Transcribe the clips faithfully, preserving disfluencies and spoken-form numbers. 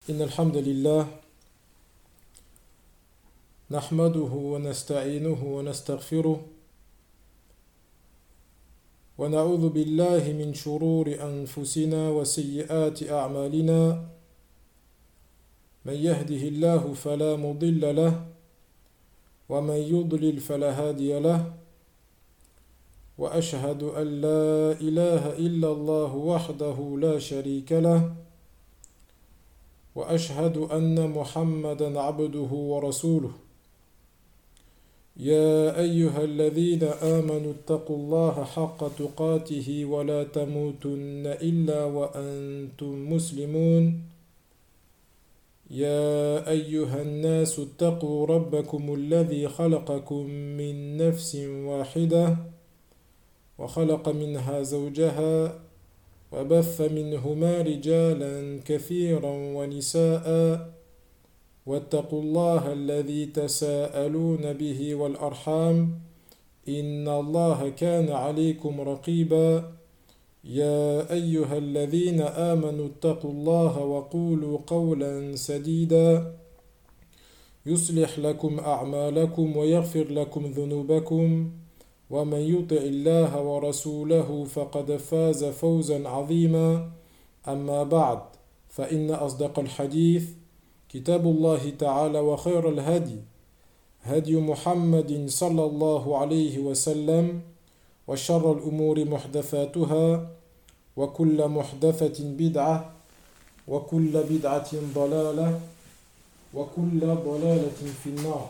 إن الحمد لله نحمده ونستعينه ونستغفره ونعوذ بالله من شرور أنفسنا وسيئات أعمالنا من يهده الله فلا مضل له ومن يضلل فلا هادي له وأشهد أن لا إله إلا الله وحده لا شريك له وأشهد أن محمدا عبده ورسوله يا أيها الذين آمنوا اتقوا الله حق تقاته ولا تموتن إلا وأنتم مسلمون يا أيها الناس اتقوا ربكم الذي خلقكم من نفس واحدة وخلق منها زوجها وبث منهما رجالا كثيرا ونساء واتقوا الله الذي تساءلون به والأرحام إن الله كان عليكم رقيبا يا أيها الذين آمنوا اتقوا الله وقولوا قولا سديدا يصلح لكم أعمالكم ويغفر لكم ذنوبكم ومن يطع الله ورسوله فقد فاز فوزا عظيما أما بعد فإن أصدق الحديث كتاب الله تعالى وخير الهدي هدي محمد صلى الله عليه وسلم وشر الأمور محدثاتها وكل محدثة بدعة وكل بدعة ضلالة وكل ضلالة في النار.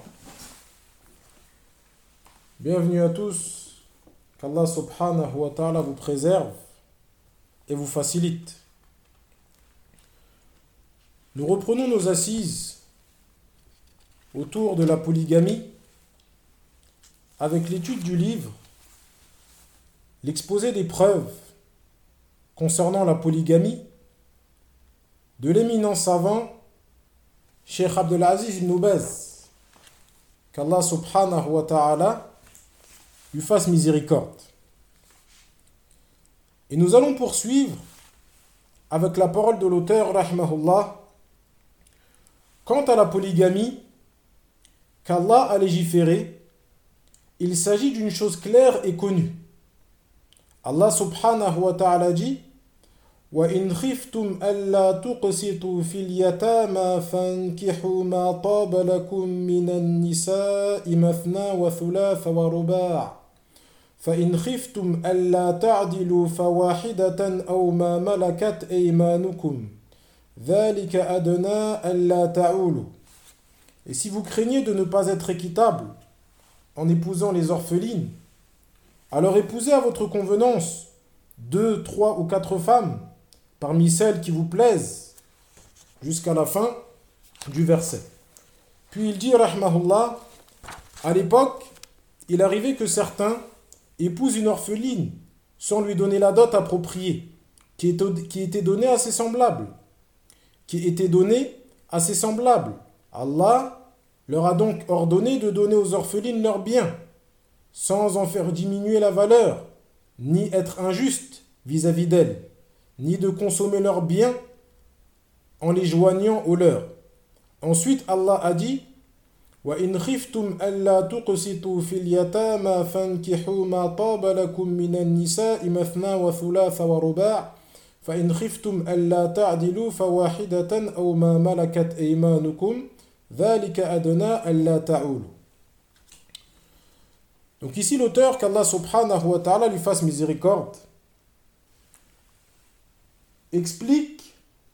Bienvenue à tous, qu'Allah subhanahu wa ta'ala vous préserve et vous facilite. Nous reprenons nos assises autour de la polygamie avec l'étude du livre, l'exposé des preuves concernant la polygamie de l'éminent savant Cheikh Abdelaziz ibn Baz, qu'Allah subhanahu wa ta'ala lui fasse miséricorde. Et nous allons poursuivre avec la parole de l'auteur, rahimahullah, quant à la polygamie qu'Allah a légiféré. Il s'agit d'une chose claire et connue. Allah subhanahu wa ta'ala dit وَإِنْ خِفْتُمْ أَلَّا تُقْسِطُوا فِي الْيَتَامَى فَانكِحُوا مَا طَابَ لَكُم مِّنَ النِّسَاءِ مَثْنَى وَثُلَاثَ وَرُبَاعَ فإن خفتم ألا تعدلوا فواحدة أو ما ملكت أيمانكم ذلك أدنى ألا تعولوا. Et si vous craignez de ne pas être équitable en épousant les orphelines, alors épousez à votre convenance deux, trois ou quatre femmes parmi celles qui vous plaisent, jusqu'à la fin du verset. Puis il dit, rahmahullah, à l'époque, il arrivait que certains épouse une orpheline sans lui donner la dot appropriée, qui était, qui était donnée à ses semblables, qui était donnée à ses semblables. Allah leur a donc ordonné de donner aux orphelines leurs biens, sans en faire diminuer la valeur, ni être injuste vis-à-vis d'elles, ni de consommer leurs biens en les joignant aux leurs. Ensuite, Allah a dit وَإِنْ خِفْتُمْ أَلَّا تُقْسِطُوا فِي الْيَتَامَى فَانكِحُوا مَا طَابَ لَكُم مِّنَ النِّسَاءِ مَثْنَى وَثُلَاثَ وَرُبَاعَ فَإِنْ خِفْتُمْ أَلَّا تَعْدِلُوا فَوَاحِدَةً أَوْ مَا مَلَكَتْ أَيْمَانُكُمْ ذَلِكَ أَدْنَى أَلَّا تَعُولُوا. Donc ici l'auteur, qu'Allah subhanahu wa ta'ala lui fasse miséricorde, explique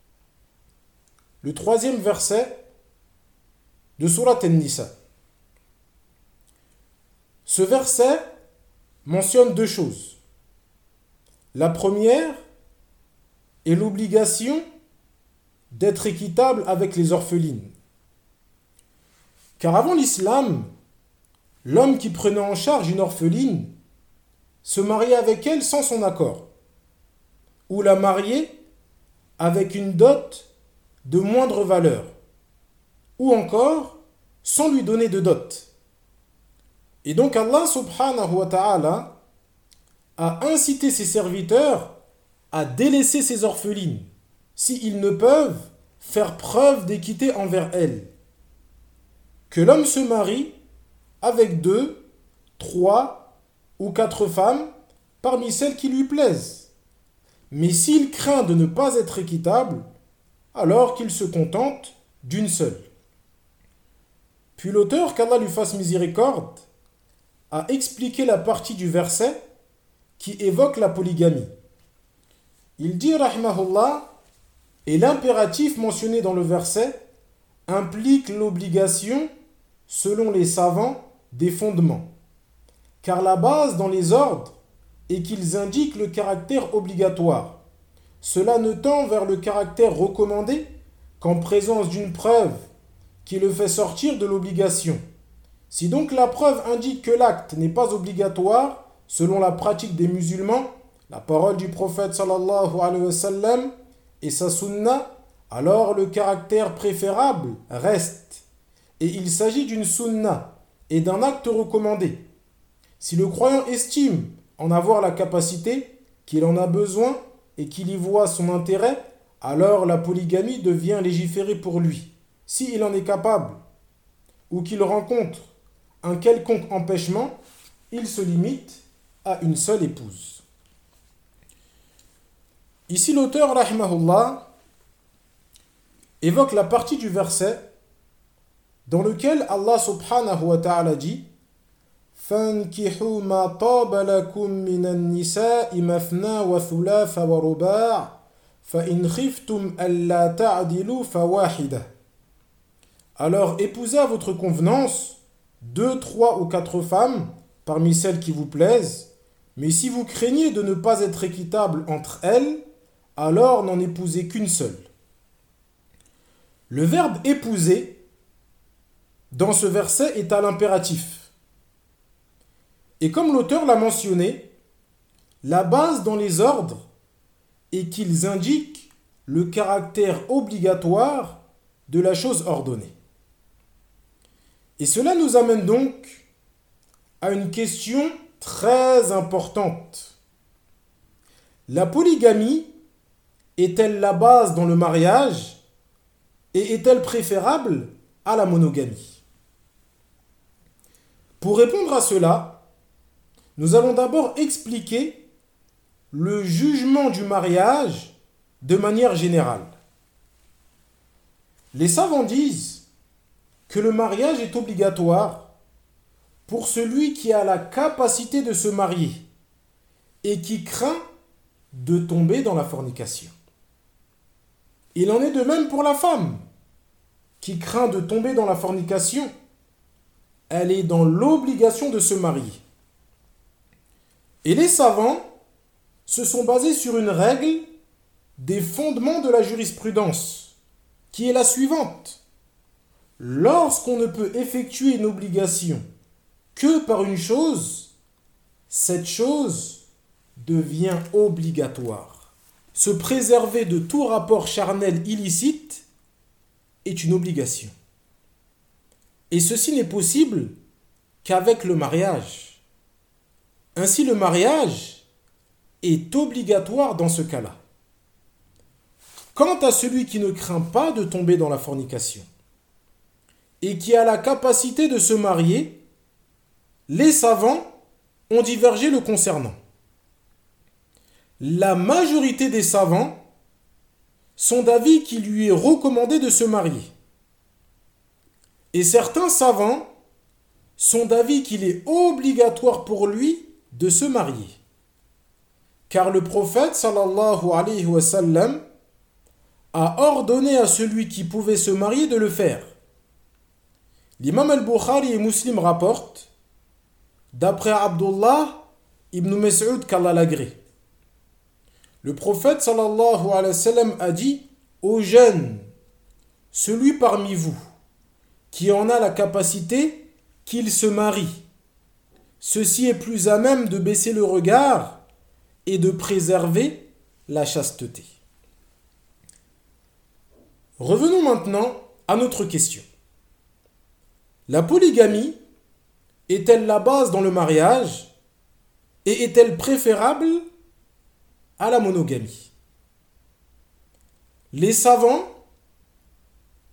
le troisième verset de Surat An-Nisa. Ce verset mentionne deux choses. La première est l'obligation d'être équitable avec les orphelines. Car avant l'islam, l'homme qui prenait en charge une orpheline se mariait avec elle sans son accord, ou la mariait avec une dot de moindre valeur, ou encore sans lui donner de dot. Et donc Allah subhanahu wa ta'ala a incité ses serviteurs à délaisser ses orphelines, s'ils ne peuvent faire preuve d'équité envers elle. Que l'homme se marie avec deux, trois ou quatre femmes parmi celles qui lui plaisent. Mais s'il craint de ne pas être équitable, alors qu'il se contente d'une seule. Puis l'auteur, qu'Allah lui fasse miséricorde, a expliqué la partie du verset qui évoque la polygamie. Il dit, rahimahullah, et l'impératif mentionné dans le verset implique l'obligation, selon les savants, des fondements. Car la base dans les ordres est qu'ils indiquent le caractère obligatoire. Cela ne tend vers le caractère recommandé qu'en présence d'une preuve qui le fait sortir de l'obligation. Si donc la preuve indique que l'acte n'est pas obligatoire, selon la pratique des musulmans, la parole du prophète sallallahu alayhi wa sallam et sa sunna, alors le caractère préférable reste. Et il s'agit d'une sunna et d'un acte recommandé. Si le croyant estime en avoir la capacité, qu'il en a besoin et qu'il y voit son intérêt, alors la polygamie devient légiférée pour lui. S'il en est capable ou qu'il rencontre un quelconque empêchement, il se limite à une seule épouse. Ici, l'auteur, rahimahullah, évoque la partie du verset dans lequel Allah subhanahu wa ta'ala dit فَانْكِحُوا مَا طَابَ لَكُم مِّنَ النِّسَاءِ مَثْنَى وَثُلَاثَ وَرُبَاعَ فَإِنْ خِفْتُمْ أَلَّا تَعْدِلُوا فَوَاحِدَةً. Alors épousez à votre convenance deux, trois ou quatre femmes parmi celles qui vous plaisent, mais si vous craignez de ne pas être équitable entre elles, alors n'en épousez qu'une seule. Le verbe épouser dans ce verset est à l'impératif. Et comme l'auteur l'a mentionné, la base dans les ordres est qu'ils indiquent le caractère obligatoire de la chose ordonnée. Et cela nous amène donc à une question très importante. La polygamie est-elle la base dans le mariage et est-elle préférable à la monogamie? Pour répondre à cela, nous allons d'abord expliquer le jugement du mariage de manière générale. Les savants disent que le mariage est obligatoire pour celui qui a la capacité de se marier et qui craint de tomber dans la fornication. Il en est de même pour la femme qui craint de tomber dans la fornication. Elle est dans l'obligation de se marier. Et les savants se sont basés sur une règle des fondements de la jurisprudence, qui est la suivante. Lorsqu'on ne peut effectuer une obligation que par une chose, cette chose devient obligatoire. Se préserver de tout rapport charnel illicite est une obligation. Et ceci n'est possible qu'avec le mariage. Ainsi, le mariage est obligatoire dans ce cas-là. Quant à celui qui ne craint pas de tomber dans la fornication et qui a la capacité de se marier, les savants ont divergé le concernant. La majorité des savants sont d'avis qu'il lui est recommandé de se marier. Et certains savants sont d'avis qu'il est obligatoire pour lui de se marier. Car le prophète sallallahu alayhi wa sallam a ordonné à celui qui pouvait se marier de le faire. L'imam al-Bukhari et Muslim rapportent, d'après Abdullah ibn Mas'ud qu'Allah l'agrée, le prophète sallallahu alayhi wa sallam a dit: ô jeunes, celui parmi vous qui en a la capacité, qu'il se marie. Ceci est plus à même de baisser le regard et de préserver la chasteté. Revenons maintenant à notre question. La polygamie est-elle la base dans le mariage et est-elle préférable à la monogamie? Les savants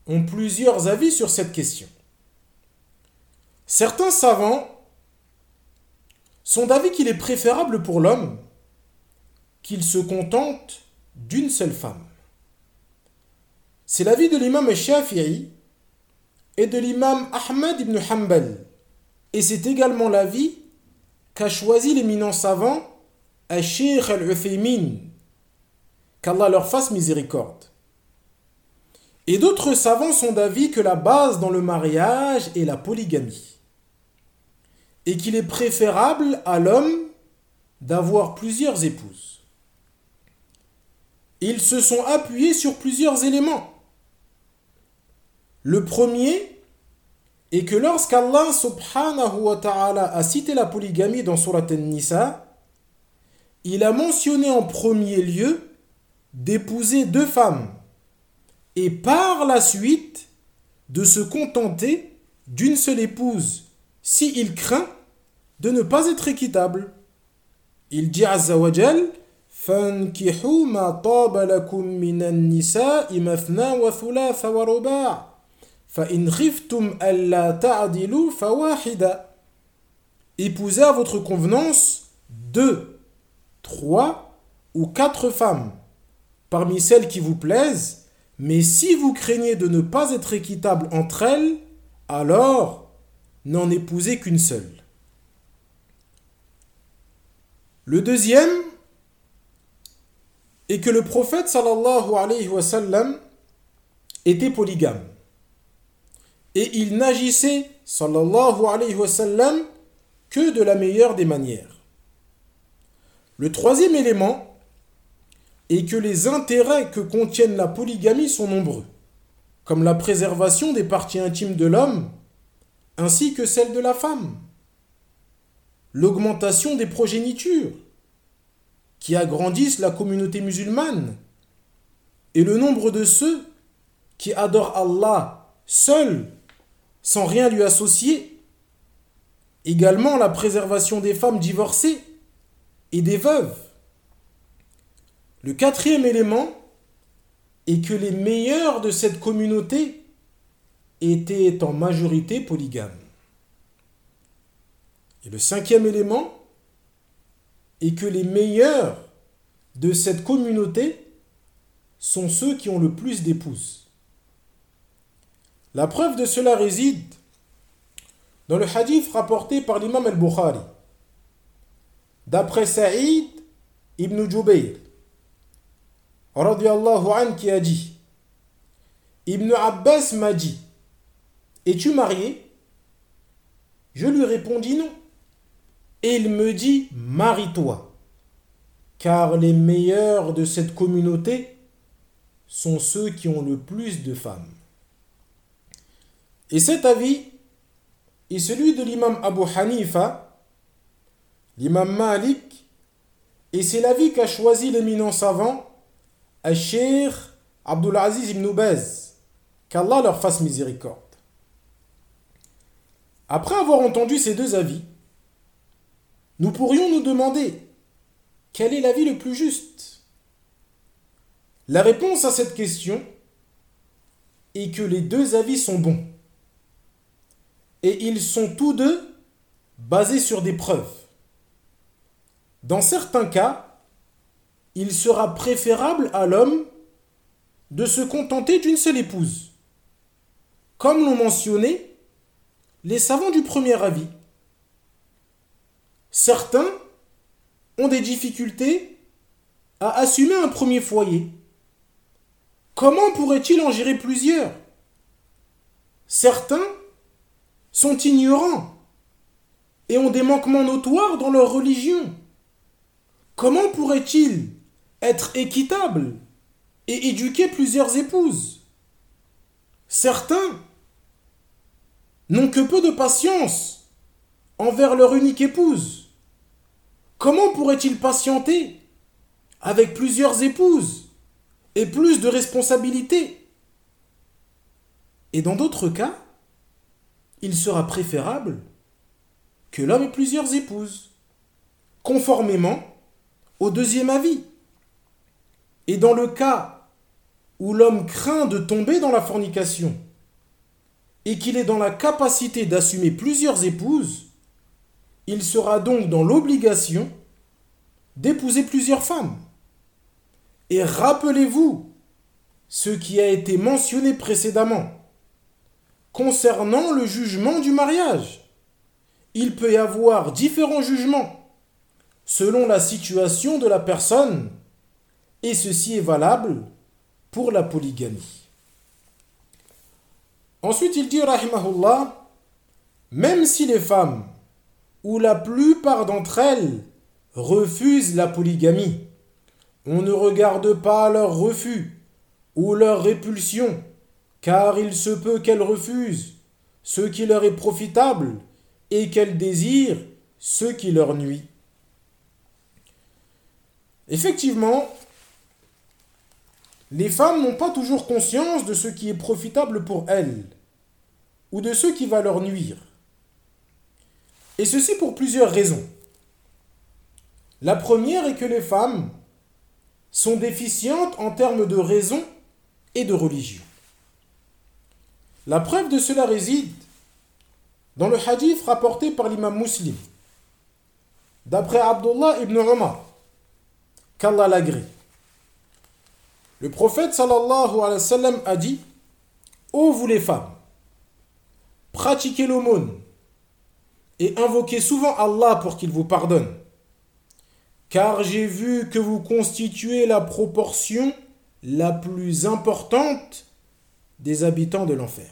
ont plusieurs avis sur cette question. Certains savants sont d'avis qu'il est préférable pour l'homme qu'il se contente d'une seule femme. C'est l'avis de l'imam Shafi'i et de l'imam Ahmad ibn Hanbal. Et c'est également l'avis qu'a choisi l'éminent savant Al-Sheikh Al-Uthaymin, qu'Allah leur fasse miséricorde. Et d'autres savants sont d'avis que la base dans le mariage est la polygamie, et qu'il est préférable à l'homme d'avoir plusieurs épouses. Ils se sont appuyés sur plusieurs éléments. Le premier est que lorsqu'Allah subhanahu wa ta'ala a cité la polygamie dans Surat An-Nisa, il a mentionné en premier lieu d'épouser deux femmes et par la suite de se contenter d'une seule épouse si il craint de ne pas être équitable. Il dit Azza wa Jal فَانْكِحُوا مَا طَابَ لَكُم مِّنَ النِّسَاءِ مَثْنَى وَثُلَاثَ وَرُبَاعَ فَإِنْ خِفْتُمْ أَلَّا تَعْدِلُوا فَوَاحِدًا. Épousez à votre convenance deux, trois ou quatre femmes parmi celles qui vous plaisent, mais si vous craignez de ne pas être équitable entre elles, alors n'en épousez qu'une seule. Le deuxième est que le prophète sallallahu alayhi wa sallam était polygame. Et il n'agissait sallallahu alayhi wa sallam que de la meilleure des manières. Le troisième élément est que les intérêts que contiennent la polygamie sont nombreux, comme la préservation des parties intimes de l'homme, ainsi que celle de la femme, l'augmentation des progénitures, qui agrandissent la communauté musulmane, et le nombre de ceux qui adorent Allah seul, sans rien lui associer, également la préservation des femmes divorcées et des veuves. Le quatrième élément est que les meilleurs de cette communauté étaient en majorité polygames. Et le cinquième élément est que les meilleurs de cette communauté sont ceux qui ont le plus d'épouses. La preuve de cela réside dans le hadith rapporté par l'imam al-Bukhari, d'après Saïd ibn Jubayr, radiyallahu anhu, qui a dit: Ibn Abbas m'a dit, es-tu marié? Je lui répondis non. Et il me dit, marie-toi, car les meilleurs de cette communauté sont ceux qui ont le plus de femmes. Et cet avis est celui de l'imam Abu Hanifa, l'imam Malik, et c'est l'avis qu'a choisi l'éminent savant Al-Sheikh Abdul Aziz ibn Baz, qu'Allah leur fasse miséricorde. Après avoir entendu ces deux avis, nous pourrions nous demander quel est l'avis le plus juste. La réponse à cette question est que les deux avis sont bons. Et ils sont tous deux basés sur des preuves. Dans certains cas, il sera préférable à l'homme de se contenter d'une seule épouse, comme l'ont mentionné les savants du premier avis. Certains ont des difficultés à assumer un premier foyer. Comment pourraient-ils en gérer plusieurs? Certains sont ignorants et ont des manquements notoires dans leur religion. Comment pourraient-ils être équitables et éduquer plusieurs épouses? Certains n'ont que peu de patience envers leur unique épouse. Comment pourraient-ils patienter avec plusieurs épouses et plus de responsabilités? Et dans d'autres cas, il sera préférable que l'homme ait plusieurs épouses, conformément au deuxième avis. Et dans le cas où l'homme craint de tomber dans la fornication et qu'il est dans la capacité d'assumer plusieurs épouses, il sera donc dans l'obligation d'épouser plusieurs femmes. Et rappelez-vous ce qui a été mentionné précédemment concernant le jugement du mariage. Il peut y avoir différents jugements selon la situation de la personne, et ceci est valable pour la polygamie. Ensuite, il dit, rahimahullah, même si les femmes, ou la plupart d'entre elles, refusent la polygamie, on ne regarde pas leur refus ou leur répulsion, car il se peut qu'elles refusent ce qui leur est profitable et qu'elles désirent ce qui leur nuit. Effectivement, les femmes n'ont pas toujours conscience de ce qui est profitable pour elles ou de ce qui va leur nuire. Et ceci pour plusieurs raisons. La première est que les femmes sont déficientes en termes de raison et de religion. La preuve de cela réside dans le hadith rapporté par l'imam Muslim, d'après Abdullah ibn Umar, qu'Allah l'agrée. Le prophète sallallahu alayhi wa sallam a dit: ô vous les femmes, pratiquez l'aumône et invoquez souvent Allah pour qu'il vous pardonne, car j'ai vu que vous constituez la proportion la plus importante des habitants de l'enfer.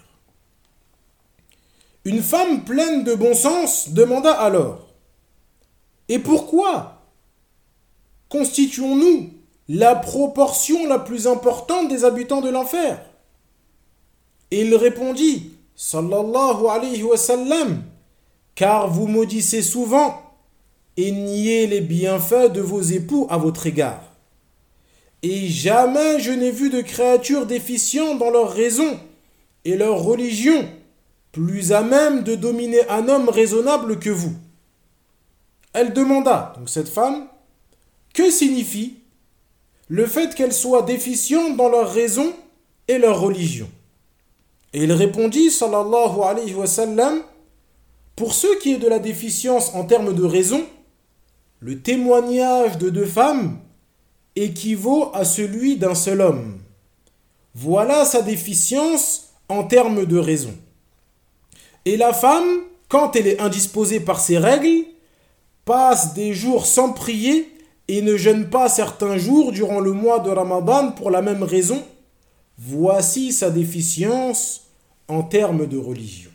Une femme pleine de bon sens demanda alors: et pourquoi constituons-nous la proportion la plus importante des habitants de l'enfer? Et il répondit, sallallahu alayhi wa sallam, car vous maudissez souvent et niez les bienfaits de vos époux à votre égard. Et jamais je n'ai vu de créatures déficientes dans leur raison et leur religion, plus à même de dominer un homme raisonnable que vous. Elle demanda, donc cette femme, que signifie le fait qu'elles soient déficientes dans leur raison et leur religion? Et il répondit, sallallahu alayhi wa sallam, pour ce qui est de la déficience en termes de raison, le témoignage de deux femmes équivaut à celui d'un seul homme. Voilà sa déficience en termes de raison. Et la femme, quand elle est indisposée par ses règles, passe des jours sans prier et ne jeûne pas certains jours durant le mois de Ramadan pour la même raison. Voici sa déficience en termes de religion.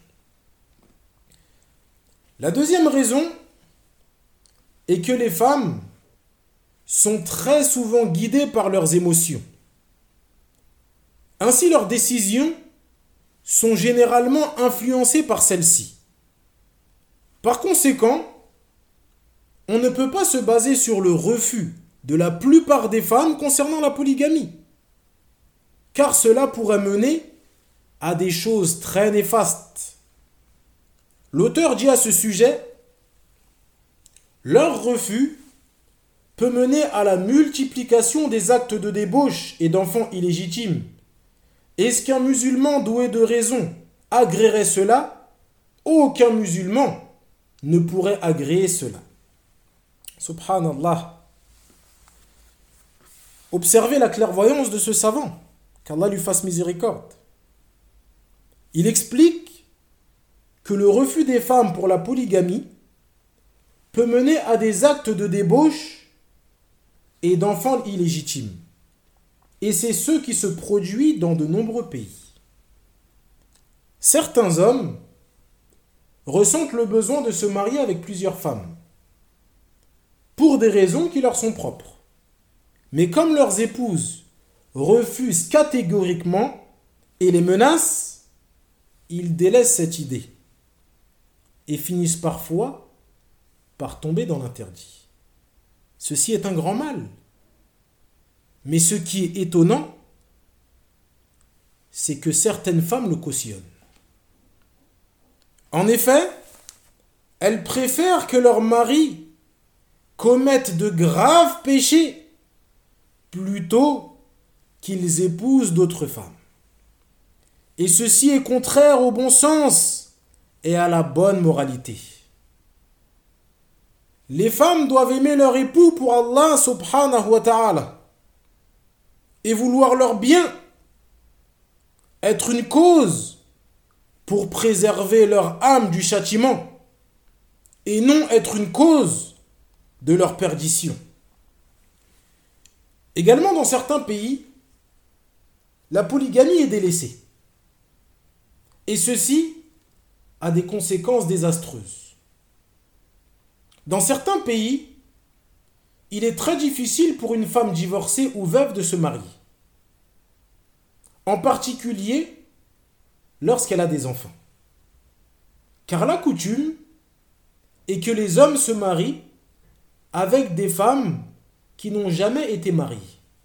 La deuxième raison est que les femmes sont très souvent guidées par leurs émotions. Ainsi, leurs décisions sont généralement influencées par celles-ci. Par conséquent, on ne peut pas se baser sur le refus de la plupart des femmes concernant la polygamie, car cela pourrait mener à des choses très néfastes. L'auteur dit à ce sujet: leur refus peut mener à la multiplication des actes de débauche et d'enfants illégitimes. Est-ce qu'un musulman doué de raison agréerait cela? Aucun musulman ne pourrait agréer cela. Subhanallah. Observez la clairvoyance de ce savant, qu'Allah lui fasse miséricorde. Il explique que le refus des femmes pour la polygamie peut mener à des actes de débauche et d'enfants illégitimes. Et c'est ce qui se produit dans de nombreux pays. Certains hommes ressentent le besoin de se marier avec plusieurs femmes, pour des raisons qui leur sont propres. Mais comme leurs épouses refusent catégoriquement et les menacent, ils délaissent cette idée et finissent parfois par tomber dans l'interdit. Ceci est un grand mal. Mais ce qui est étonnant, c'est que certaines femmes le cautionnent. En effet, elles préfèrent que leur mari commette de graves péchés plutôt qu'ils épousent d'autres femmes. Et ceci est contraire au bon sens et à la bonne moralité. Les femmes doivent aimer leur époux pour Allah subhanahu wa ta'ala et vouloir leur bien, être une cause pour préserver leur âme du châtiment et non être une cause de leur perdition. Également, dans certains pays, la polygamie est délaissée. Et ceci a des conséquences désastreuses. Dans certains pays, il est très difficile pour une femme divorcée ou veuve de se marier. En particulier lorsqu'elle a des enfants. Car la coutume est que les hommes se marient avec des femmes qui n'ont jamais été mariées.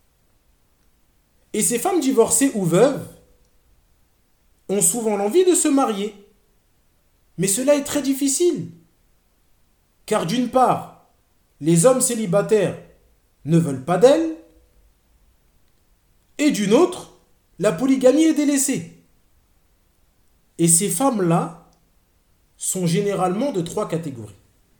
Et ces femmes divorcées ou veuves ont souvent l'envie de se marier. Mais cela est très difficile. Car d'une part, les hommes célibataires ne veulent pas d'elles, et d'une autre, la polygamie est délaissée. Et ces femmes-là sont généralement de trois catégories.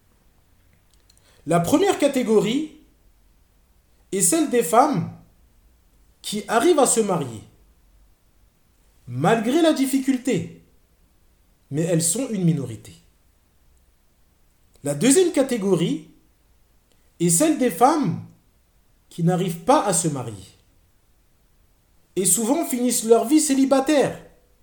La première catégorie est celle des femmes qui arrivent à se marier, malgré la difficulté, mais elles sont une minorité. La deuxième catégorie est celle des femmes qui n'arrivent pas à se marier et souvent finissent leur vie célibataire,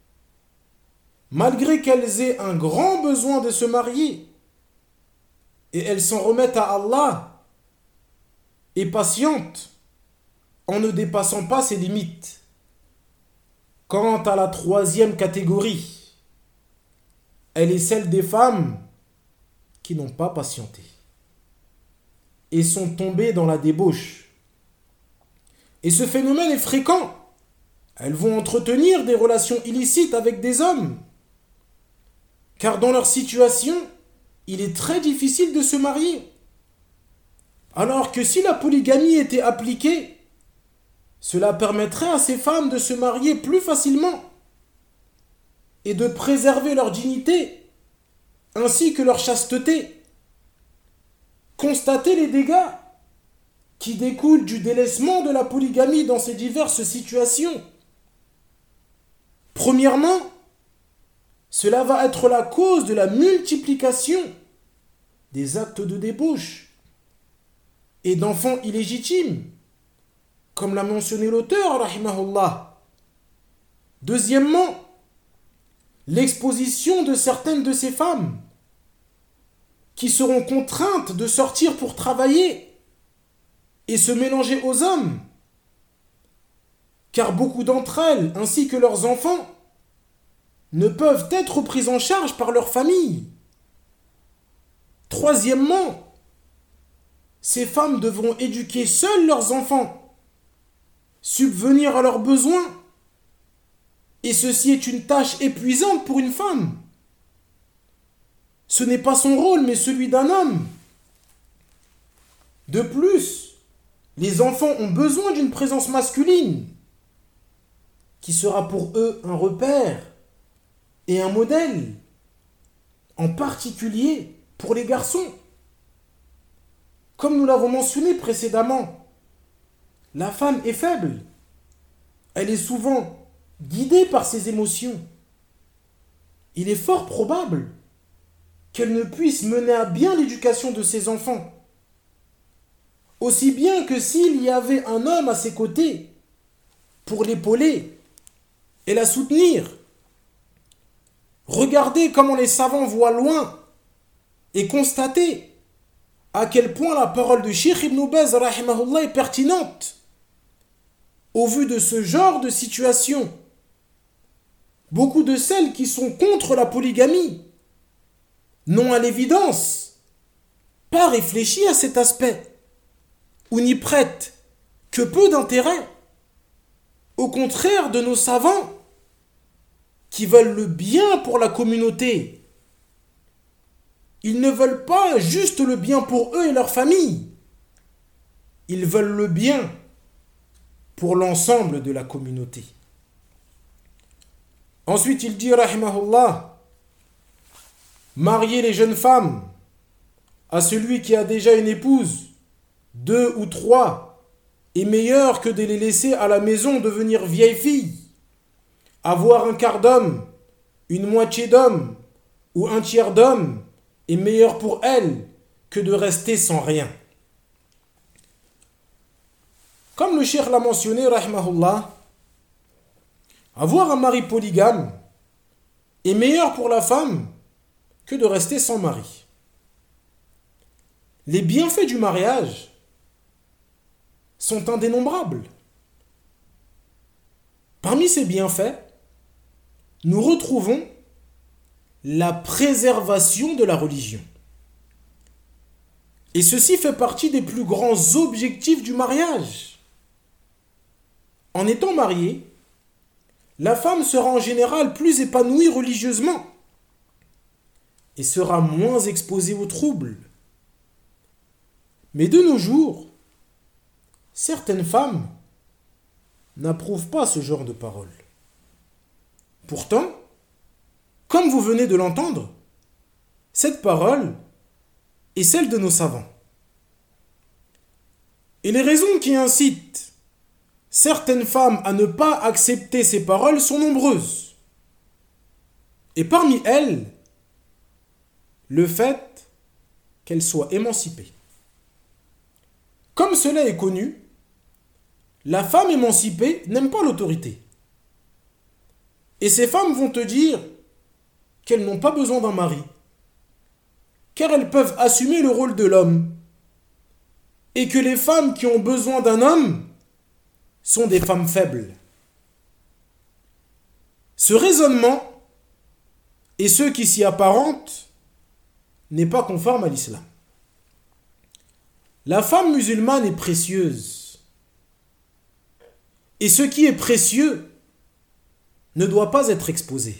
malgré qu'elles aient un grand besoin de se marier, et elles s'en remettent à Allah et patientent en ne dépassant pas ses limites. Quant à la troisième catégorie, elle est celle des femmes qui n'ont pas patienté et sont tombées dans la débauche. Et ce phénomène est fréquent. Elles vont entretenir des relations illicites avec des hommes, car dans leur situation, il est très difficile de se marier. Alors que si la polygamie était appliquée, cela permettrait à ces femmes de se marier plus facilement et de préserver leur dignité ainsi que leur chasteté. Constatez les dégâts qui découlent du délaissement de la polygamie dans ces diverses situations. Premièrement, cela va être la cause de la multiplication des actes de débauche et d'enfants illégitimes, comme l'a mentionné l'auteur, rahimahullah. Deuxièmement, l'exposition de certaines de ces femmes qui seront contraintes de sortir pour travailler et se mélanger aux hommes, car beaucoup d'entre elles, ainsi que leurs enfants, ne peuvent être prises en charge par leur famille. Troisièmement, ces femmes devront éduquer seules leurs enfants, subvenir à leurs besoins, et ceci est une tâche épuisante pour une femme. Ce n'est pas son rôle, mais celui d'un homme. De plus, les enfants ont besoin d'une présence masculine, qui sera pour eux un repère et un modèle, en particulier pour les garçons. Comme nous l'avons mentionné précédemment, la femme est faible. Elle est souvent guidée par ses émotions. Il est fort probable qu'elle ne puisse mener à bien l'éducation de ses enfants, aussi bien que s'il y avait un homme à ses côtés pour l'épauler et la soutenir. Regardez comment les savants voient loin et constatez à quel point la parole de Cheikh Ibn Baz rahimahullah est pertinente au vu de ce genre de situation. Beaucoup de celles qui sont contre la polygamie n'ont à l'évidence pas réfléchi à cet aspect ou n'y prêtent que peu d'intérêt. Au contraire de nos savants qui veulent le bien pour la communauté. Ils ne veulent pas juste le bien pour eux et leur famille. Ils veulent le bien pour l'ensemble de la communauté. Ensuite, il dit, rahimahullah, marier les jeunes femmes à celui qui a déjà une épouse, deux ou trois, est meilleur que de les laisser à la maison devenir vieilles filles. Avoir un quart d'homme, une moitié d'homme ou un tiers d'homme est meilleur pour elles que de rester sans rien. Comme le cheikh l'a mentionné, rahimahullah, avoir un mari polygame est meilleur pour la femme que de rester sans mari. Les bienfaits du mariage sont indénombrables. Parmi ces bienfaits, nous retrouvons la préservation de la religion. Et ceci fait partie des plus grands objectifs du mariage. En étant mariée, la femme sera en général plus épanouie religieusement et sera moins exposée aux troubles. Mais de nos jours, certaines femmes n'approuvent pas ce genre de paroles. Pourtant, comme vous venez de l'entendre, cette parole est celle de nos savants. Et les raisons qui incitent certaines femmes à ne pas accepter ces paroles sont nombreuses. Et parmi elles, le fait qu'elles soient émancipées. Comme cela est connu, la femme émancipée n'aime pas l'autorité. Et ces femmes vont te dire qu'elles n'ont pas besoin d'un mari, car elles peuvent assumer le rôle de l'homme, et que les femmes qui ont besoin d'un homme sont des femmes faibles. Ce raisonnement, et ceux qui s'y apparentent, n'est pas conforme à l'islam. La femme musulmane est précieuse. Et ce qui est précieux ne doit pas être exposé.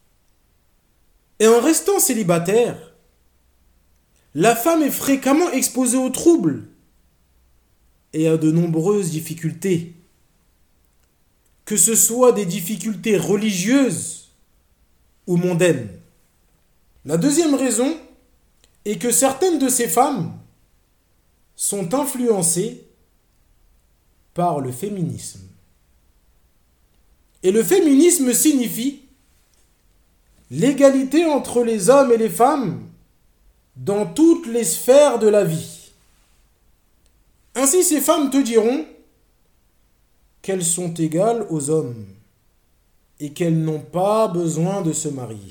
Et en restant célibataire, la femme est fréquemment exposée aux troubles et à de nombreuses difficultés, que ce soit des difficultés religieuses ou mondaines. La deuxième raison est que certaines de ces femmes sont influencées par le féminisme. Et le féminisme signifie l'égalité entre les hommes et les femmes dans toutes les sphères de la vie. Ainsi, ces femmes te diront qu'elles sont égales aux hommes et qu'elles n'ont pas besoin de se marier.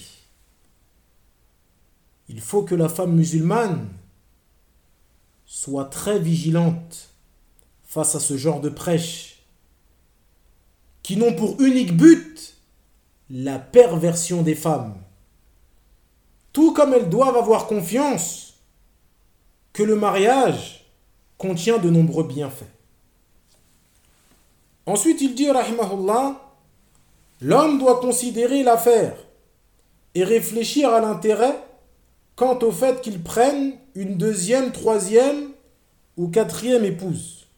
Il faut que la femme musulmane soit très vigilante face à ce genre de prêches qui n'ont pour unique but la perversion des femmes, tout comme elles doivent avoir confiance que le mariage contient de nombreux bienfaits. Ensuite, il dit, rahimahullah, l'homme doit considérer l'affaire et réfléchir à l'intérêt quant au fait qu'il prenne une deuxième, troisième ou quatrième épouse.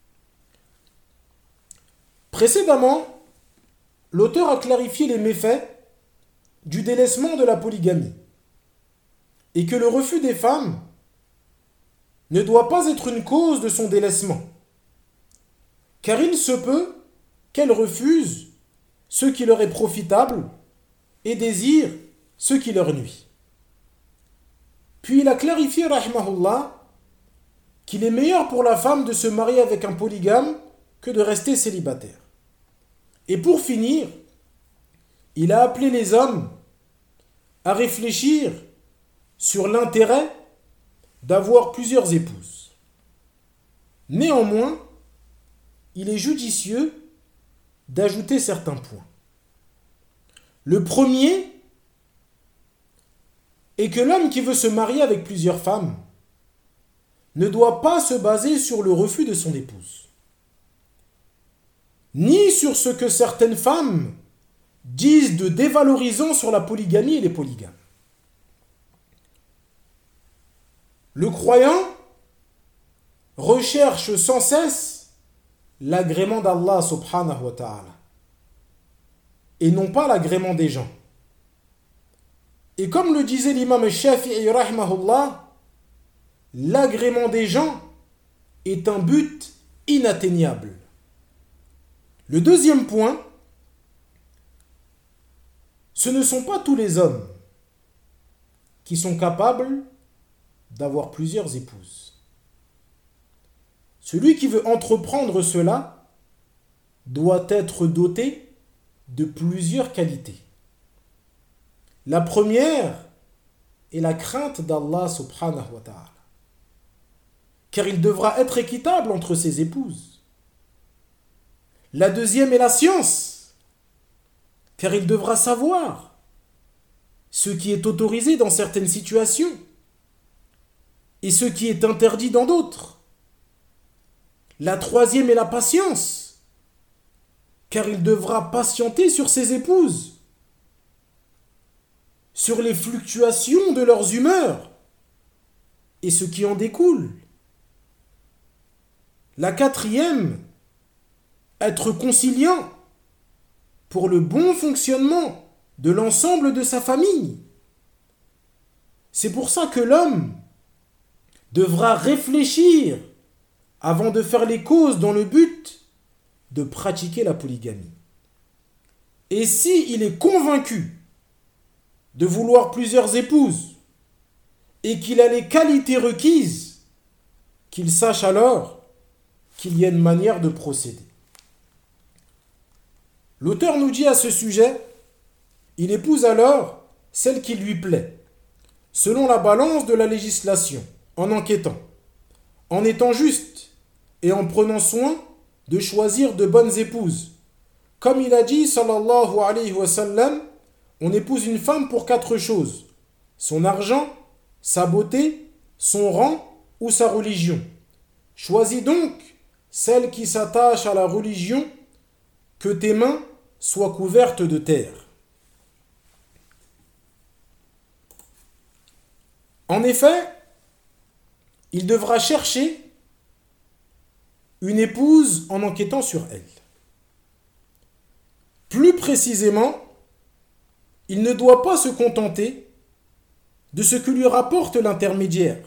Précédemment, l'auteur a clarifié les méfaits du délaissement de la polygamie et que le refus des femmes ne doit pas être une cause de son délaissement, car il se peut qu'elles refusent ce qui leur est profitable et désirent ce qui leur nuit. Puis il a clarifié, rahimahullah, qu'il est meilleur pour la femme de se marier avec un polygame que de rester célibataire. Et pour finir, il a appelé les hommes à réfléchir sur l'intérêt d'avoir plusieurs épouses. Néanmoins, il est judicieux d'ajouter certains points. Le premier est que l'homme qui veut se marier avec plusieurs femmes ne doit pas se baser sur le refus de son épouse, ni sur ce que certaines femmes disent de dévalorisant sur la polygamie et les polygames. Le croyant recherche sans cesse l'agrément d'Allah subhanahu wa ta'ala et non pas l'agrément des gens. Et comme le disait l'imam Shafi'i rahimahullah, l'agrément des gens est un but inatteignable. Le deuxième point, ce ne sont pas tous les hommes qui sont capables d'avoir plusieurs épouses. Celui qui veut entreprendre cela doit être doté de plusieurs qualités. La première est la crainte d'Allah subhanahu wa ta'ala, car il devra être équitable entre ses épouses. La deuxième est la science, car il devra savoir ce qui est autorisé dans certaines situations et ce qui est interdit dans d'autres. La troisième est la patience, car il devra patienter sur ses épouses, sur les fluctuations de leurs humeurs et ce qui en découle. La quatrième, être conciliant pour le bon fonctionnement de l'ensemble de sa famille. C'est pour ça que l'homme devra réfléchir avant de faire les causes dans le but de pratiquer la polygamie. Et si il est convaincu de vouloir plusieurs épouses et qu'il a les qualités requises, qu'il sache alors qu'il y a une manière de procéder. L'auteur nous dit à ce sujet, il épouse alors celle qui lui plaît, selon la balance de la législation, en enquêtant, en étant juste et en prenant soin de choisir de bonnes épouses. Comme il a dit, sallallahu alayhi wa sallam, on épouse une femme pour quatre choses: son argent, sa beauté, son rang ou sa religion. Choisis donc celle qui s'attache à la religion, que tes mains soient couvertes de terre. En effet, il devra chercher une épouse en enquêtant sur elle. Plus précisément, il ne doit pas se contenter de ce que lui rapporte l'intermédiaire.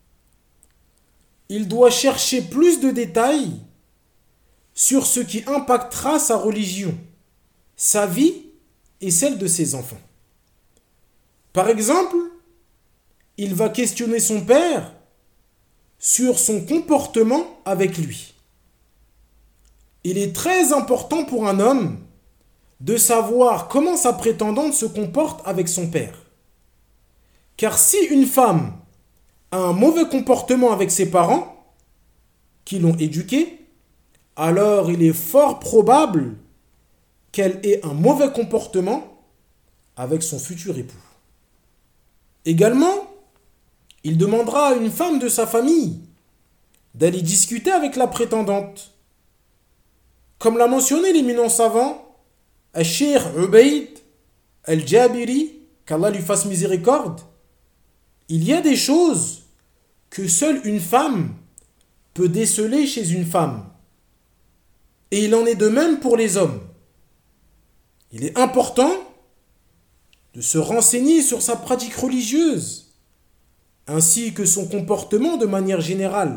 Il doit chercher plus de détails sur ce qui impactera sa religion, sa vie et celle de ses enfants. Par exemple, il va questionner son père sur son comportement avec lui. Il est très important pour un homme de savoir comment sa prétendante se comporte avec son père. Car si une femme a un mauvais comportement avec ses parents, qui l'ont éduquée, alors il est fort probable qu'elle ait un mauvais comportement avec son futur époux. Également, il demandera à une femme de sa famille d'aller discuter avec la prétendante. Comme l'a mentionné l'éminent savant, Al-Cheikh Ubayd Al-Jabiri, qu'Allah lui fasse miséricorde, il y a des choses que seule une femme peut déceler chez une femme. Et il en est de même pour les hommes. Il est important de se renseigner sur sa pratique religieuse, ainsi que son comportement de manière générale.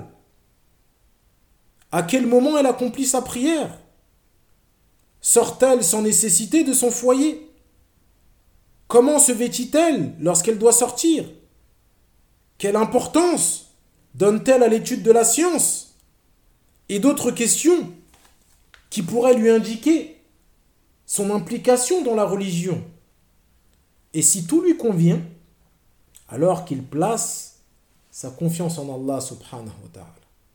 À quel moment elle accomplit sa prière? Sort-elle sans nécessité de son foyer? Comment se vêtit-elle lorsqu'elle doit sortir? Quelle importance donne-t-elle à l'étude de la science? Et d'autres questions qui pourraient lui indiquer son implication dans la religion. Et si tout lui convient, alors qu'il place sa confiance en Allah subhanahu wa ta'ala.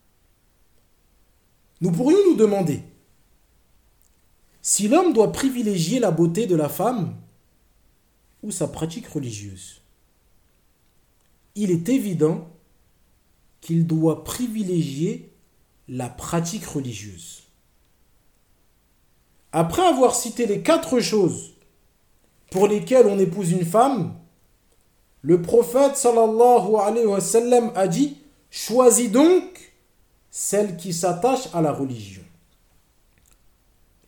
Nous pourrions nous demander si l'homme doit privilégier la beauté de la femme ou sa pratique religieuse. Il est évident qu'il doit privilégier la pratique religieuse. Après avoir cité les quatre choses pour lesquelles on épouse une femme, le prophète sallallahu alayhi wa sallam a dit: choisis donc celle qui s'attache à la religion.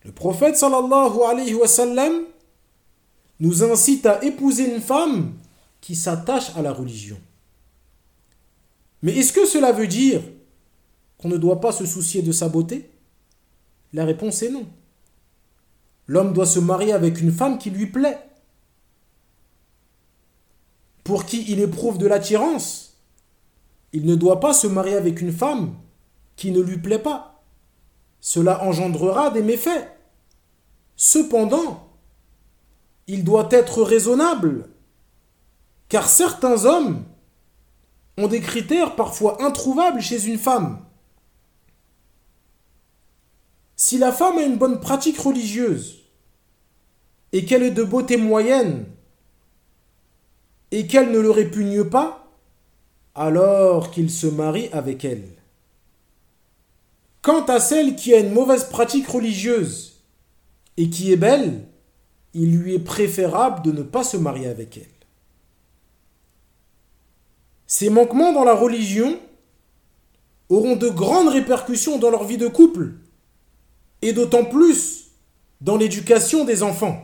Le prophète sallallahu alayhi wa sallam nous incite à épouser une femme qui s'attache à la religion. Mais est-ce que cela veut dire qu'on ne doit pas se soucier de sa beauté? La réponse est non. L'homme doit se marier avec une femme qui lui plaît, pour qui il éprouve de l'attirance. Il ne doit pas se marier avec une femme qui ne lui plaît pas. Cela engendrera des méfaits. Cependant, il doit être raisonnable, car certains hommes ont des critères parfois introuvables chez une femme. Si la femme a une bonne pratique religieuse et qu'elle est de beauté moyenne et qu'elle ne le répugne pas, alors qu'il se marie avec elle. Quant à celle qui a une mauvaise pratique religieuse et qui est belle, il lui est préférable de ne pas se marier avec elle. Ces manquements dans la religion auront de grandes répercussions dans leur vie de couple, et d'autant plus dans l'éducation des enfants.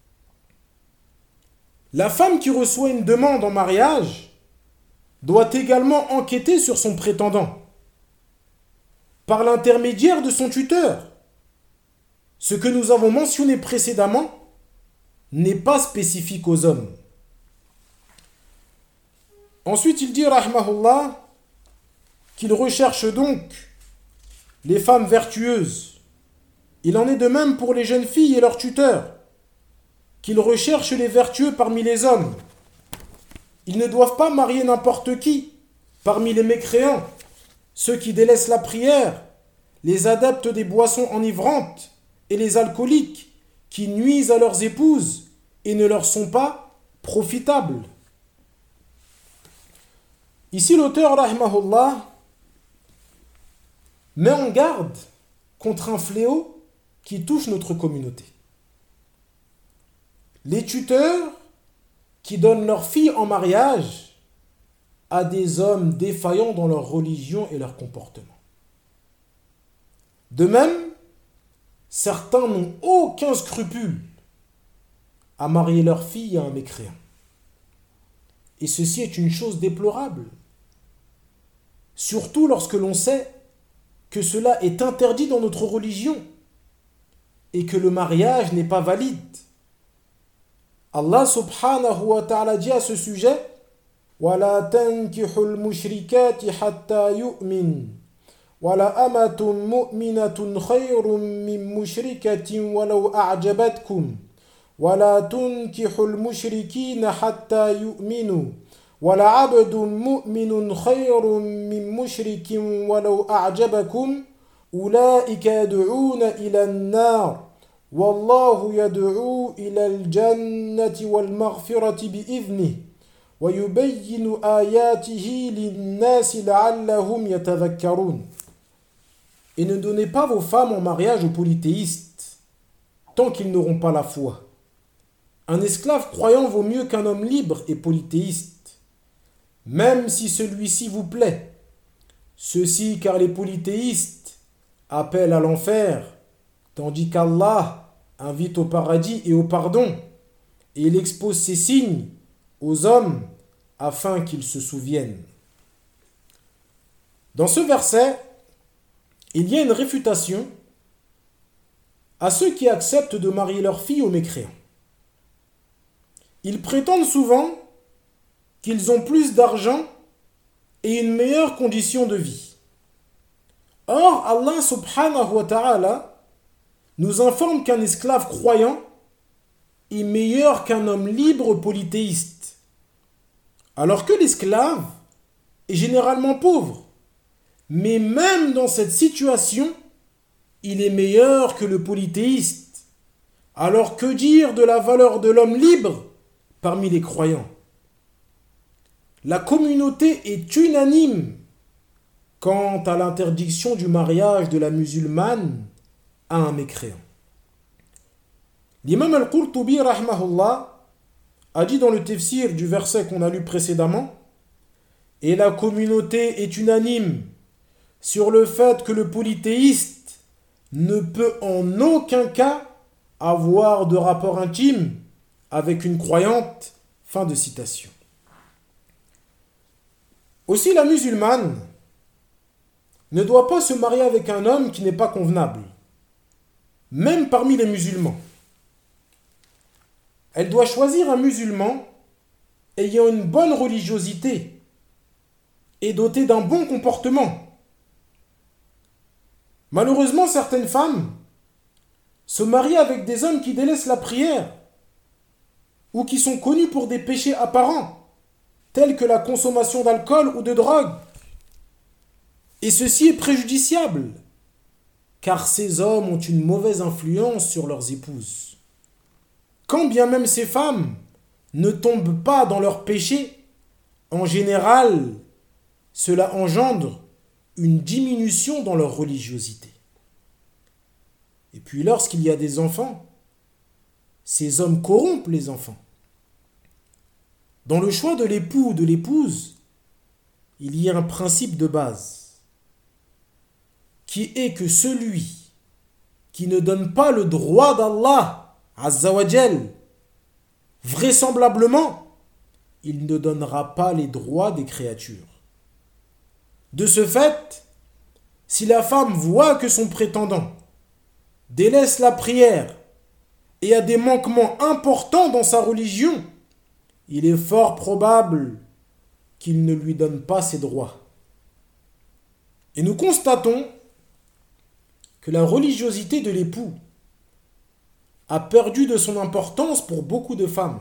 La femme qui reçoit une demande en mariage doit également enquêter sur son prétendant, par l'intermédiaire de son tuteur. Ce que nous avons mentionné précédemment n'est pas spécifique aux hommes. Ensuite, il dit, rahmahullah, qu'il recherche donc les femmes vertueuses. Il en est de même pour les jeunes filles et leurs tuteurs, qu'ils recherchent les vertueux parmi les hommes. Ils ne doivent pas marier n'importe qui parmi les mécréants, ceux qui délaissent la prière, les adeptes des boissons enivrantes et les alcooliques qui nuisent à leurs épouses et ne leur sont pas profitables. Ici, l'auteur, rahimahullah, met en garde contre un fléau qui touche notre communauté. Les tuteurs qui donnent leurs filles en mariage à des hommes défaillants dans leur religion et leur comportement. De même, certains n'ont aucun scrupule à marier leur fille à un mécréant. Et ceci est une chose déplorable, surtout lorsque l'on sait que cela est interdit dans notre religion et que le mariage n'est pas valide. Allah subhanahu wa ta'ala dit à ce sujet: وَلَا تَنْكِحُوا الْمُشْرِكَاتِ حَتَّى يُؤْمِنْ وَلَا أَمَةٌ مُؤْمِنَةٌ خَيْرٌ مِّن مُشْرِكَةٍ وَلَوْ أَعْجَبَتْكُمْ وَلَا تُنْكِحُوا الْمُشْرِكِينَ حَتَّى يُؤْمِنُوا وَلَعَبْدٌ مُؤْمِنٌ خَيْرٌ مِّن مُشْرِكٍ وَلَوْ أَعْجَبَكُمْ أُولَئِكَ يَدْعُونَ إِلَى النَّارِ وَاللَّهُ يَدْعُو إِلَى الْجَنَّةِ وَالْمَغْفِرَةِ بِإِذْنِهِ وَيُبَيِّنُ آيَاتِهِ لِلنَّاسِ لَعَلَّهُمْ يَتَذَكَّرُونَ. Et ne donnez pas vos femmes en mariage aux polythéistes, tant qu'ils n'auront pas la foi. Un esclave croyant vaut mieux qu'un homme libre et polythéiste, même si celui-ci vous plaît. Ceci car les polythéistes appellent à l'enfer, tandis qu'Allah invite au paradis et au pardon, et il expose ses signes aux hommes afin qu'ils se souviennent. Dans ce verset, il y a une réfutation à ceux qui acceptent de marier leurs filles aux mécréants. Ils prétendent souvent qu'ils ont plus d'argent et une meilleure condition de vie. Or, Allah subhanahu wa ta'ala nous informe qu'un esclave croyant est meilleur qu'un homme libre polythéiste, alors que l'esclave est généralement pauvre. Mais même dans cette situation, il est meilleur que le polythéiste. Alors que dire de la valeur de l'homme libre parmi les croyants? La communauté est unanime quant à l'interdiction du mariage de la musulmane à un mécréant. L'imam al-Qurtubi, rahmahullah, a dit dans le tafsir du verset qu'on a lu précédemment: et la communauté est unanime sur le fait que le polythéiste ne peut en aucun cas avoir de rapport intime avec une croyante. Fin de citation. Aussi, la musulmane ne doit pas se marier avec un homme qui n'est pas convenable, même parmi les musulmans. Elle doit choisir un musulman ayant une bonne religiosité et doté d'un bon comportement. Malheureusement, certaines femmes se marient avec des hommes qui délaissent la prière ou qui sont connus pour des péchés apparents, tels que la consommation d'alcool ou de drogue. Et ceci est préjudiciable, car ces hommes ont une mauvaise influence sur leurs épouses. Quand bien même ces femmes ne tombent pas dans leurs péchés, en général, cela engendre une diminution dans leur religiosité. Et puis lorsqu'il y a des enfants, ces hommes corrompent les enfants. Dans le choix de l'époux ou de l'épouse, il y a un principe de base, qui est que celui qui ne donne pas le droit d'Allah, Azza wa Jal, vraisemblablement, il ne donnera pas les droits des créatures. De ce fait, si la femme voit que son prétendant délaisse la prière et a des manquements importants dans sa religion, il est fort probable qu'il ne lui donne pas ses droits. Et nous constatons que la religiosité de l'époux a perdu de son importance pour beaucoup de femmes.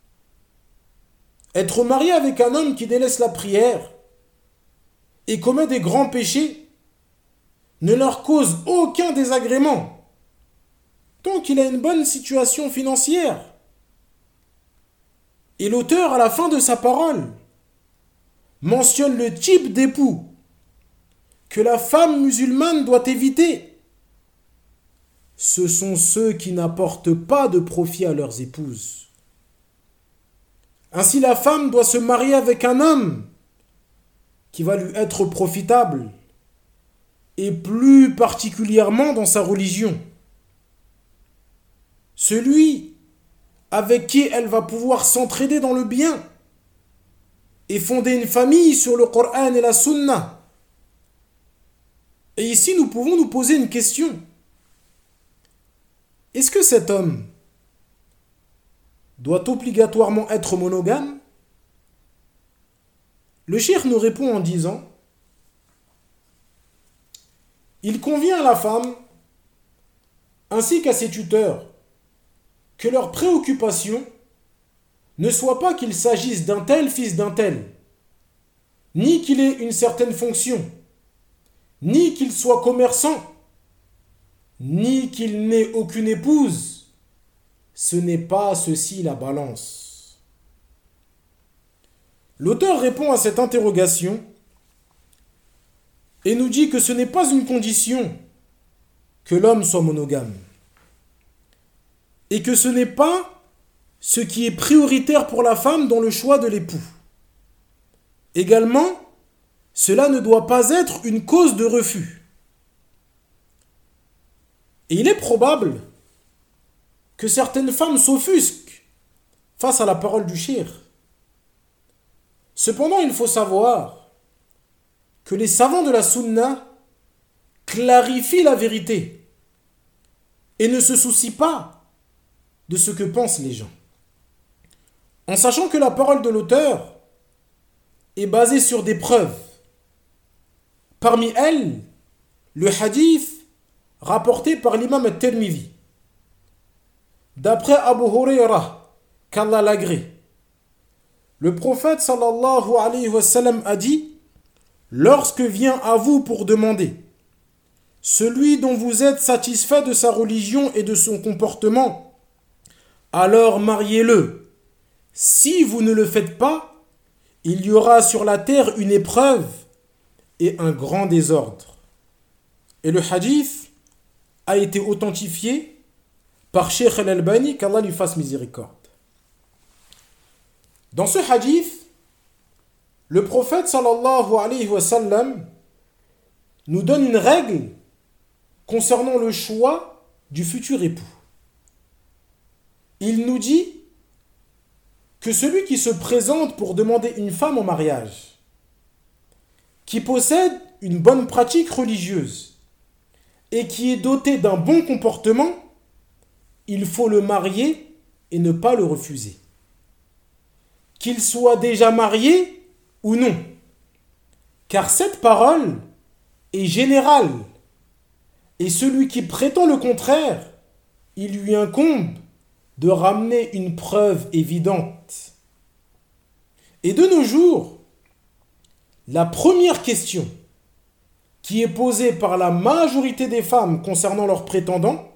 Être marié avec un homme qui délaisse la prière et commet des grands péchés ne leur cause aucun désagrément tant qu'il a une bonne situation financière. Et l'auteur, à la fin de sa parole, mentionne le type d'époux que la femme musulmane doit éviter. Ce sont ceux qui n'apportent pas de profit à leurs épouses. Ainsi, la femme doit se marier avec un homme qui va lui être profitable, et plus particulièrement dans sa religion. Celui avec qui elle va pouvoir s'entraider dans le bien et fonder une famille sur le Coran et la Sunna. Et ici, nous pouvons nous poser une question. Est-ce que cet homme doit obligatoirement être monogame? Le cheikh nous répond en disant: il convient à la femme ainsi qu'à ses tuteurs que leur préoccupation ne soit pas qu'il s'agisse d'un tel fils d'un tel, ni qu'il ait une certaine fonction, ni qu'il soit commerçant, ni qu'il n'ait aucune épouse. Ce n'est pas ceci la balance. L'auteur répond à cette interrogation et nous dit que ce n'est pas une condition que l'homme soit monogame et que ce n'est pas ce qui est prioritaire pour la femme dans le choix de l'époux. Également, cela ne doit pas être une cause de refus. Et il est probable que certaines femmes s'offusquent face à la parole du cheikh. Cependant, il faut savoir que les savants de la Sunna clarifient la vérité et ne se soucient pas de ce que pensent les gens. En sachant que la parole de l'auteur est basée sur des preuves. Parmi elles, le hadith rapporté par l'imam al-Tirmidhi, d'après Abu Hurairah, qu'Allah l'agrée. Le prophète sallallahu alayhi wa sallam a dit: lorsque vient à vous pour demander celui dont vous êtes satisfait de sa religion et de son comportement, alors mariez-le. Si vous ne le faites pas, il y aura sur la terre une épreuve et un grand désordre. Et le hadith a été authentifié par Cheikh Al-Albani, qu'Allah lui fasse miséricorde. Dans ce hadith, le prophète sallallahu alayhi wa sallam nous donne une règle concernant le choix du futur époux. Il nous dit que celui qui se présente pour demander une femme en mariage, qui possède une bonne pratique religieuse et qui est doté d'un bon comportement, il faut le marier et ne pas le refuser. Qu'il soit déjà marié ou non. Car cette parole est générale et celui qui prétend le contraire, il lui incombe de ramener une preuve évidente. Et de nos jours, la première question qui est posée par la majorité des femmes concernant leurs prétendants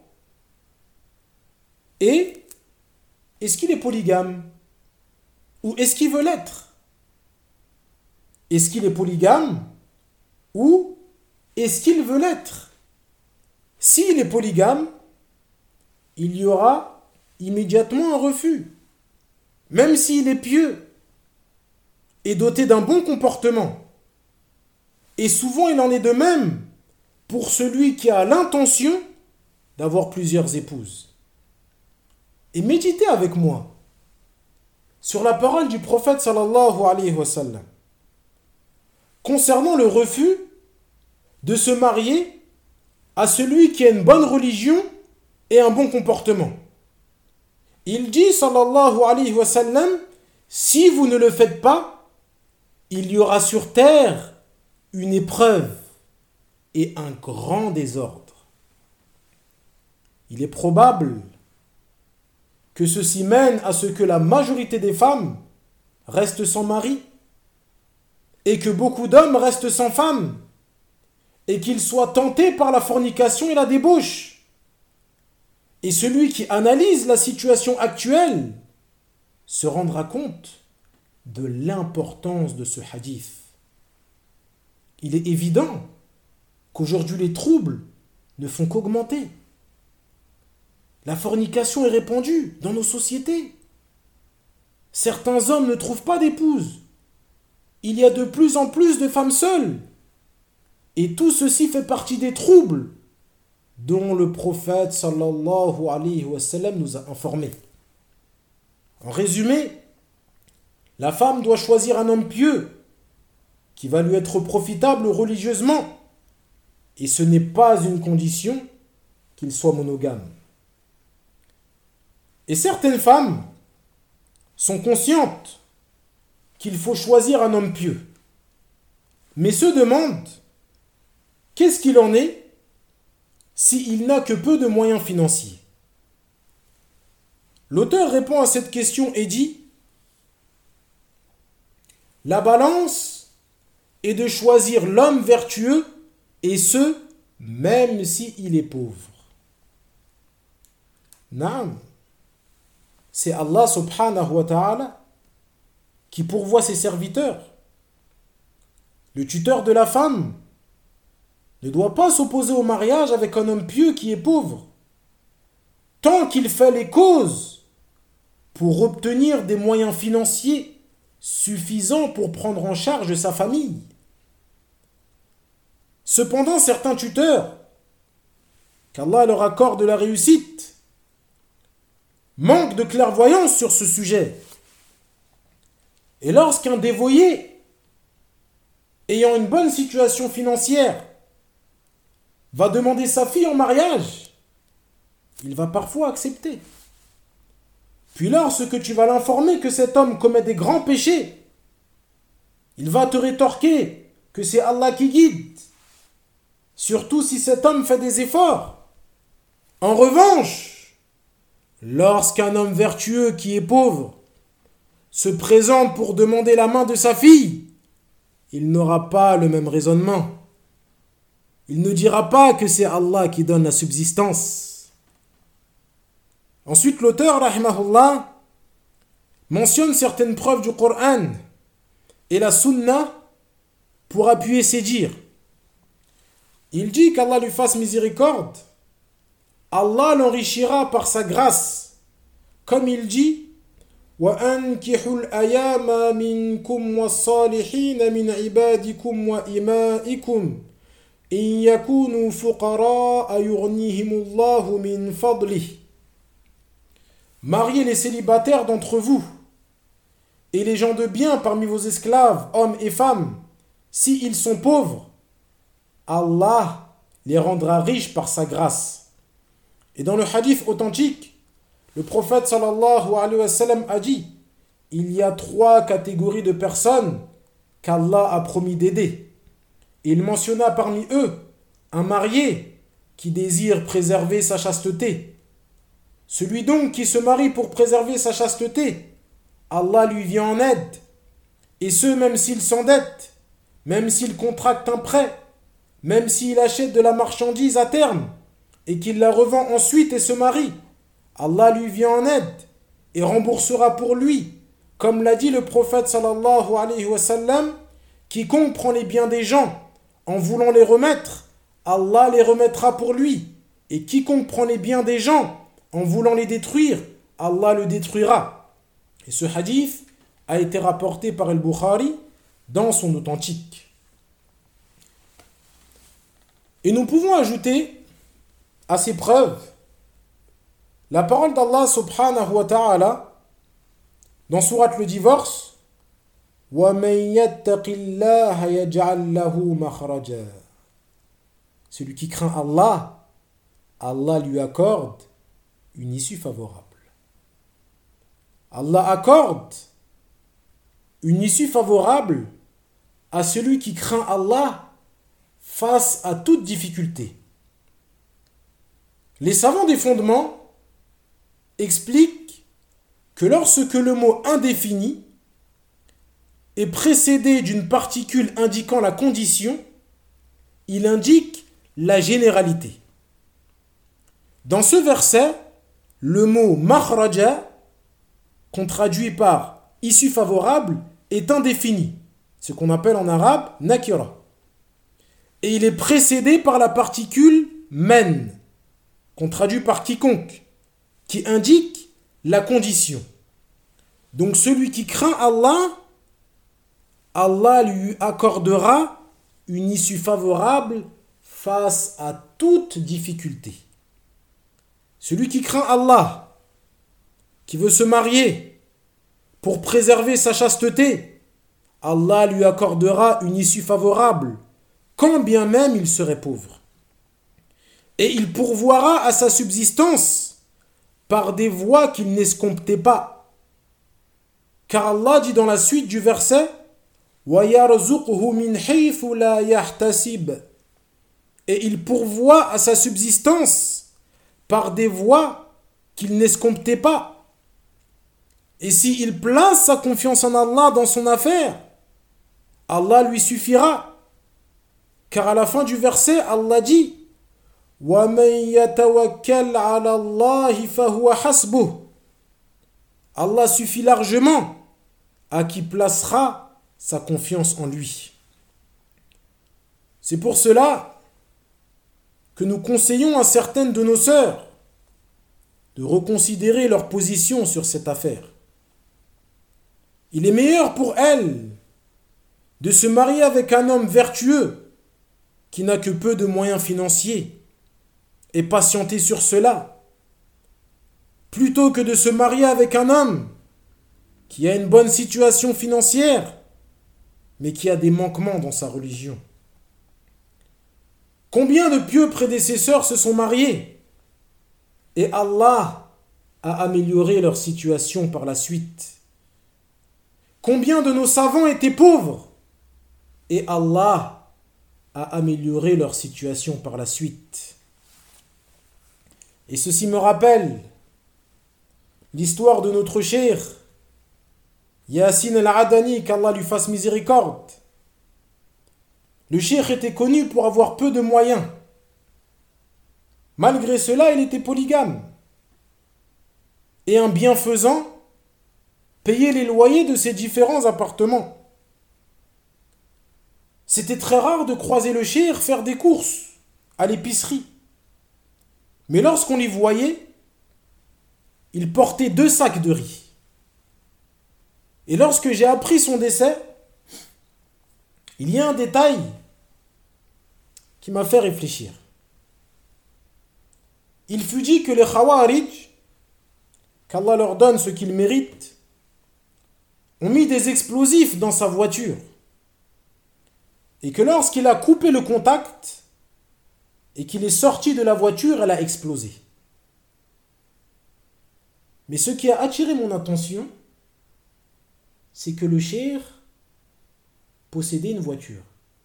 est: est-ce qu'il est polygame? Ou est-ce qu'il veut l'être? Est-ce qu'il est polygame? Ou est-ce qu'il veut l'être? S'il est polygame, il y aura immédiatement un refus. Même s'il est pieux et doté d'un bon comportement. Et souvent il en est de même pour celui qui a l'intention d'avoir plusieurs épouses. Et méditez avec moi sur la parole du prophète sallallahu alayhi wa sallam concernant le refus de se marier à celui qui a une bonne religion et un bon comportement. Il dit sallallahu alayhi wa sallam: si vous ne le faites pas, il y aura sur terre une épreuve et un grand désordre. Il est probable que ceci mène à ce que la majorité des femmes restent sans mari et que beaucoup d'hommes restent sans femme et qu'ils soient tentés par la fornication et la débauche. Et celui qui analyse la situation actuelle se rendra compte de l'importance de ce hadith. Il est évident qu'aujourd'hui les troubles ne font qu'augmenter. La fornication est répandue dans nos sociétés. Certains hommes ne trouvent pas d'épouse. Il y a de plus en plus de femmes seules. Et tout ceci fait partie des troubles dont le prophète sallallahu alayhi wa sallam nous a informés. En résumé, la femme doit choisir un homme pieux qui va lui être profitable religieusement. Et ce n'est pas une condition qu'il soit monogame. Et certaines femmes sont conscientes qu'il faut choisir un homme pieux, mais se demandent qu'est-ce qu'il en est s'il n'a que peu de moyens financiers. L'auteur répond à cette question et dit: la balance est de choisir l'homme vertueux, et ce, même s'il est pauvre. Naam. C'est Allah subhanahu wa ta'ala qui pourvoit ses serviteurs. Le tuteur de la femme ne doit pas s'opposer au mariage avec un homme pieux qui est pauvre, tant qu'il fait les causes pour obtenir des moyens financiers suffisants pour prendre en charge sa famille. Cependant, certains tuteurs, qu'Allah leur accorde la réussite, manque de clairvoyance sur ce sujet. Et lorsqu'un dévoyé, ayant une bonne situation financière, va demander sa fille en mariage, il va parfois accepter. Puis lorsque tu vas l'informer que cet homme commet des grands péchés, il va te rétorquer que c'est Allah qui guide, surtout si cet homme fait des efforts. En revanche, lorsqu'un homme vertueux qui est pauvre se présente pour demander la main de sa fille, il n'aura pas le même raisonnement. Il ne dira pas que c'est Allah qui donne la subsistance. Ensuite, l'auteur, rahimahullah, mentionne certaines preuves du Coran et la Sunna pour appuyer ses dires. Il dit qu'Allah lui fasse miséricorde. Allah l'enrichira par sa grâce. Comme il dit: وَأَنْكِحُوا الْأَيَامَ مِنْكُمْ وَالصَّالِحِينَ مِنْ عِبَادِكُمْ وَإِمَائِكُمْ إن يكونوا فقراء يغنيهم الله من فضله. Mariez les célibataires d'entre vous et les gens de bien parmi vos esclaves, hommes et femmes, s'ils sont pauvres, Allah les rendra riches par sa grâce. Et dans le hadith authentique, le prophète sallallahu alayhi wa sallam a dit: il y a trois catégories de personnes qu'Allah a promis d'aider. Il mentionna parmi eux un marié qui désire préserver sa chasteté. Celui donc qui se marie pour préserver sa chasteté, Allah lui vient en aide. Et ce, même s'il s'endette, même s'il contracte un prêt, même s'il achète de la marchandise à terme et qu'il la revend ensuite et se marie, Allah lui vient en aide et remboursera pour lui. Comme l'a dit le prophète sallallahu alayhi wa sallam, quiconque prend les biens des gens en voulant les remettre, Allah les remettra pour lui. Et quiconque prend les biens des gens en voulant les détruire, Allah le détruira. Et ce hadith a été rapporté par Al-Bukhari dans son authentique. Et nous pouvons ajouter à ces preuves la parole d'Allah subhanahu wa ta'ala dans sourate le divorce: وَمَن يَتَّقِ اللَّهَ يَجْعَلْ لَهُ مَخْرَجًا. Celui qui craint Allah, Allah lui accorde une issue favorable. Allah accorde une issue favorable à celui qui craint Allah face à toute difficulté. Les savants des fondements expliquent que lorsque le mot indéfini est précédé d'une particule indiquant la condition, il indique la généralité. Dans ce verset, le mot makhraja, qu'on traduit par issue favorable, est indéfini, ce qu'on appelle en arabe nakira. Et il est précédé par la particule men, qu'on traduit par quiconque, qui indique la condition. Donc celui qui craint Allah, Allah lui accordera une issue favorable face à toute difficulté. Celui qui craint Allah, qui veut se marier pour préserver sa chasteté, Allah lui accordera une issue favorable, quand bien même il serait pauvre. Et il pourvoira à sa subsistance par des voies qu'il n'escomptait pas. Car Allah dit dans la suite du verset: وَيَرْزُقْهُ مِنْ حَيْثُ لَا يَحْتَسِبُ. Et il pourvoit à sa subsistance par des voies qu'il n'escomptait pas. Et s'il place sa confiance en Allah dans son affaire, Allah lui suffira. Car à la fin du verset, Allah dit: وَمَن يَتَوَكَّلْ عَلَى اللَّهِ فَهُوَ حَسْبُهُ. Allah suffit largement à qui placera sa confiance en lui. C'est pour cela que nous conseillons à certaines de nos sœurs de reconsidérer leur position sur cette affaire. Il est meilleur pour elles de se marier avec un homme vertueux qui n'a que peu de moyens financiers et patienter sur cela, plutôt que de se marier avec un homme qui a une bonne situation financière mais qui a des manquements dans sa religion. Combien de pieux prédécesseurs se sont mariés et Allah a amélioré leur situation par la suite? Combien de nos savants étaient pauvres et Allah a amélioré leur situation par la suite? Et ceci me rappelle l'histoire de notre cheikh Yassine al-Adani, qu'Allah lui fasse miséricorde. Le cheikh était connu pour avoir peu de moyens. Malgré cela, il était polygame. Et un bienfaisant payait les loyers de ses différents appartements. C'était très rare de croiser le cheikh faire des courses à l'épicerie. Mais lorsqu'on les voyait, il portait deux sacs de riz. Et lorsque j'ai appris son décès, il y a un détail qui m'a fait réfléchir. Il fut dit que les Khawarij, qu'Allah leur donne ce qu'ils méritent, ont mis des explosifs dans sa voiture et que lorsqu'il a coupé le contact et qu'il est sorti de la voiture, elle a explosé. Mais ce qui a attiré mon attention, c'est que le cheikh possédait une voiture.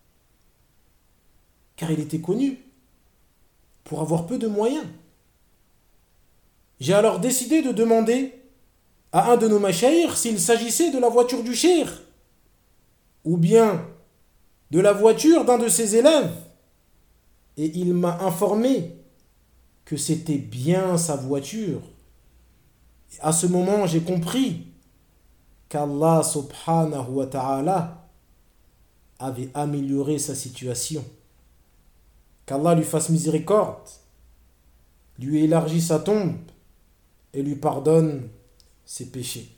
Car il était connu pour avoir peu de moyens. J'ai alors décidé de demander à un de nos mashayikh s'il s'agissait de la voiture du cheikh ou bien de la voiture d'un de ses élèves. Et il m'a informé que c'était bien sa voiture. Et à ce moment, j'ai compris qu'Allah subhanahu wa ta'ala avait amélioré sa situation. Qu'Allah lui fasse miséricorde, lui élargisse sa tombe et lui pardonne ses péchés.